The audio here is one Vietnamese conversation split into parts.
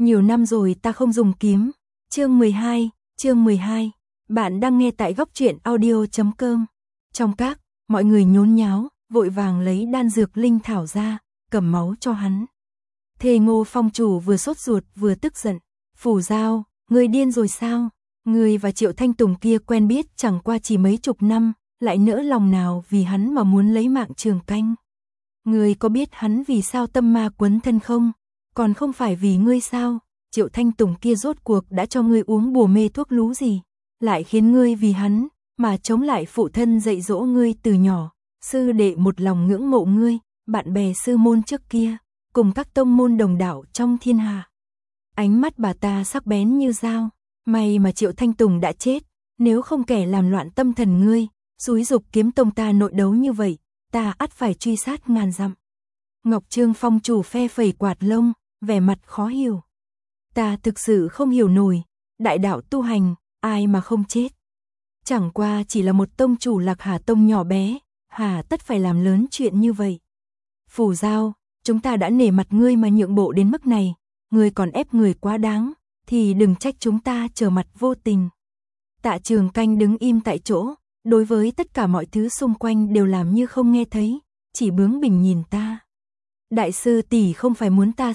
Nhiều năm rồi ta không dùng kiếm. Chương 12. Bạn đang nghe tại góc truyện audio.com. Trong các, mọi người nhốn nháo, vội vàng lấy đan dược linh thảo ra, cầm máu cho hắn. Thề Ngô Phong chủ vừa sốt ruột vừa tức giận. Phủ Giao, ngươi điên rồi sao? Ngươi và Triệu Thanh Tùng kia quen biết chẳng qua chỉ mấy chục năm, lại nỡ lòng nào vì hắn mà muốn lấy mạng Trường Canh. Ngươi có biết hắn vì sao tâm ma quấn thân không? Còn không phải vì ngươi sao? Triệu Thanh Tùng kia rốt cuộc đã cho ngươi uống bùa mê thuốc lú gì? Lại khiến ngươi vì hắn mà chống lại phụ thân dạy dỗ ngươi từ nhỏ, sư đệ một lòng ngưỡng mộ ngươi, bạn bè sư môn trước kia, cùng các tông môn đồng đạo trong thiên hạ. Ánh mắt bà ta sắc bén như dao, may mà Triệu Thanh Tùng đã chết, nếu không kẻ làm loạn tâm thần ngươi, xúi dục kiếm tông ta nội đấu như vậy, ta ắt phải truy sát ngàn dặm. Ngọc Trương Phong chủ phe phẩy quạt lông, vẻ mặt khó hiểu. Ta thực sự không hiểu nổi, đại đạo tu hành, ai mà không chết. Chẳng qua chỉ là một tông chủ Lạc Hà tông nhỏ bé, hà tất phải làm lớn chuyện như vậy. Phủ Giao, chúng ta đã nể mặt ngươi mà nhượng bộ đến mức này, ngươi còn ép người quá đáng, thì đừng trách chúng ta trở mặt vô tình. Tạ Trường Canh đứng im tại chỗ, đối với tất cả mọi thứ xung quanh đều làm như không nghe thấy, chỉ bướng bỉnh nhìn ta. Đại sư tỷ không phải muốn ta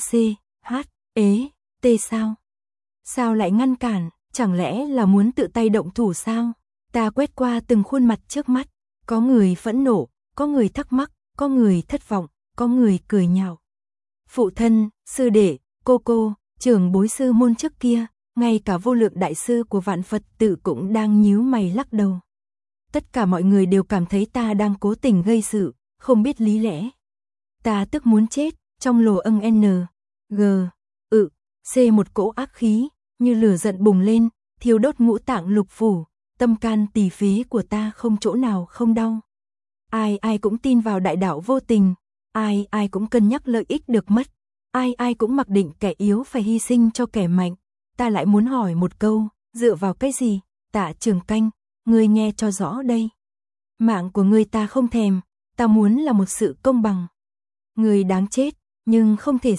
sao? Sao lại ngăn cản, chẳng lẽ là muốn tự tay động thủ sao? Ta quét qua từng khuôn mặt trước mắt, có người phẫn nộ, có người thắc mắc, có người thất vọng, có người cười nhạo. Phụ thân, sư đệ, cô, trưởng bối sư môn trước kia, ngay cả Vô Lượng đại sư của Vạn Phật Tự cũng đang nhíu mày lắc đầu. Tất cả mọi người đều cảm thấy ta đang cố tình gây sự, không biết lý lẽ. Ta tức muốn chết, trong lồ một cỗ ác khí, như lửa giận bùng lên, thiêu đốt ngũ tạng lục phủ, tâm can tỳ phế của ta không chỗ nào không đau. Ai cũng tin vào đại đạo vô tình, ai cũng cân nhắc lợi ích được mất, ai cũng mặc định kẻ yếu phải hy sinh cho kẻ mạnh. Ta lại muốn hỏi một câu, dựa vào cái gì? Tạ Trường Canh, ngươi nghe cho rõ đây. Mạng của ngươi ta không thèm, ta muốn là một sự công bằng. Ngươi đáng chết, nhưng không thể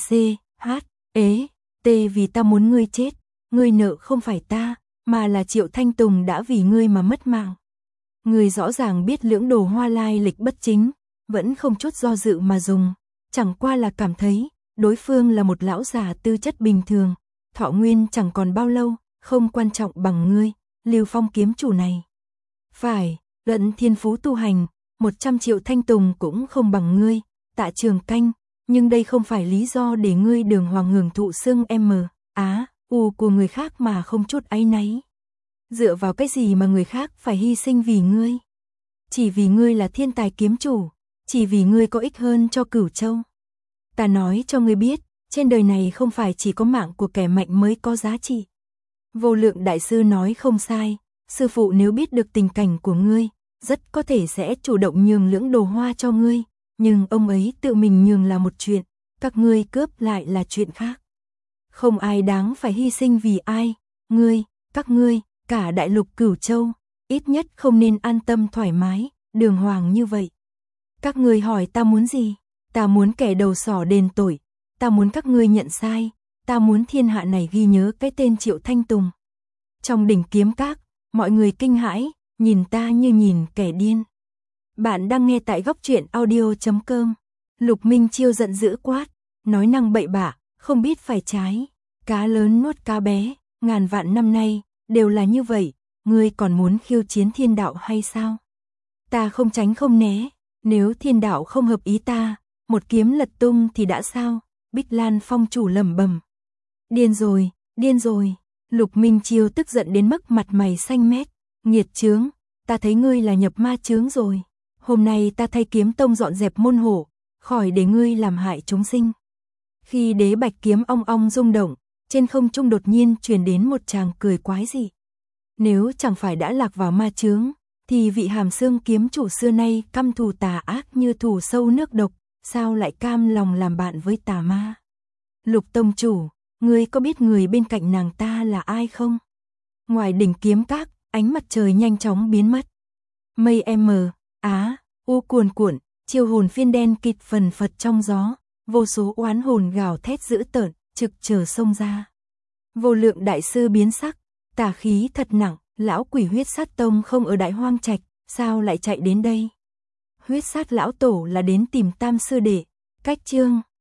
vì ta muốn ngươi chết, ngươi nợ không phải ta, mà là Triệu Thanh Tùng đã vì ngươi mà mất mạng. Ngươi rõ ràng biết Lưỡng Đồ Hoa lai lịch bất chính, vẫn không chút do dự mà dùng, chẳng qua là cảm thấy đối phương là một lão già tư chất bình thường, thọ nguyên chẳng còn bao lâu, không quan trọng bằng ngươi, Lưu Phong kiếm chủ này. Phải, luận thiên phú tu hành, 100 triệu Thanh Tùng cũng không bằng ngươi, Tạ Trường Canh, nhưng đây không phải lý do để ngươi đường hoàng hưởng thụ xương của người khác mà không chút áy náy. Dựa vào cái gì mà người khác phải hy sinh vì ngươi? Chỉ vì ngươi là thiên tài kiếm chủ, chỉ vì ngươi có ích hơn cho Cửu Châu. Ta nói cho ngươi biết, trên đời này không phải chỉ có mạng của kẻ mạnh mới có giá trị. Vô Lượng đại sư nói không sai, sư phụ nếu biết được tình cảnh của ngươi, rất có thể sẽ chủ động nhường Lưỡng Đồ Hoa cho ngươi, nhưng ông ấy tự mình nhường là một chuyện, các ngươi cướp lại là chuyện khác. Không ai đáng phải hy sinh vì ai, các ngươi, cả đại lục Cửu Châu, ít nhất không nên an tâm thoải mái, đường hoàng như vậy. Các ngươi hỏi ta muốn gì? Ta muốn kẻ đầu sỏ đền tội, ta muốn các ngươi nhận sai, ta muốn thiên hạ này ghi nhớ cái tên Triệu Thanh Tùng. Trong đỉnh kiếm các, mọi người kinh hãi, nhìn ta như nhìn kẻ điên. Bạn đang nghe tại góc truyện audio.com. Lục Minh Chiêu giận dữ quát, nói năng bậy bạ, không biết phải trái. Cá lớn nuốt cá bé, ngàn vạn năm nay, đều là như vậy, ngươi còn muốn khiêu chiến thiên đạo hay sao? Ta không tránh không né, nếu thiên đạo không hợp ý ta, một kiếm lật tung thì đã sao? Bích Lan Phong chủ lẩm bẩm. Điên rồi, Lục Minh Chiêu tức giận đến mức mặt mày xanh mét, nghiệt chướng, ta thấy ngươi là nhập ma chướng rồi. Hôm nay ta thay kiếm tông dọn dẹp môn hộ, khỏi để ngươi làm hại chúng sinh. Khi đế bạch kiếm ong ong rung động, trên không trung đột nhiên truyền đến một tràng cười quái dị. Nếu chẳng phải đã lạc vào ma chướng, thì vị Hàm Xương kiếm chủ xưa nay căm thù tà ác như thù sâu nước độc, sao lại cam lòng làm bạn với tà ma? Lục tông chủ, ngươi có biết người bên cạnh nàng ta là ai không? Ngoài đỉnh kiếm các, ánh mặt trời nhanh chóng biến mất. Mây cuồn cuộn, chiêu hồn phiên đen kịt phần phật trong gió, vô số oán hồn gào thét dữ tợn, trực chờ xông ra. Vô Lượng đại sư biến sắc, tà khí thật nặng, lão quỷ Huyết Sát Tông không ở Đại Hoang Trạch, sao lại chạy đến đây? Huyết Sát lão tổ là đến tìm Tam sư đệ. Cách chương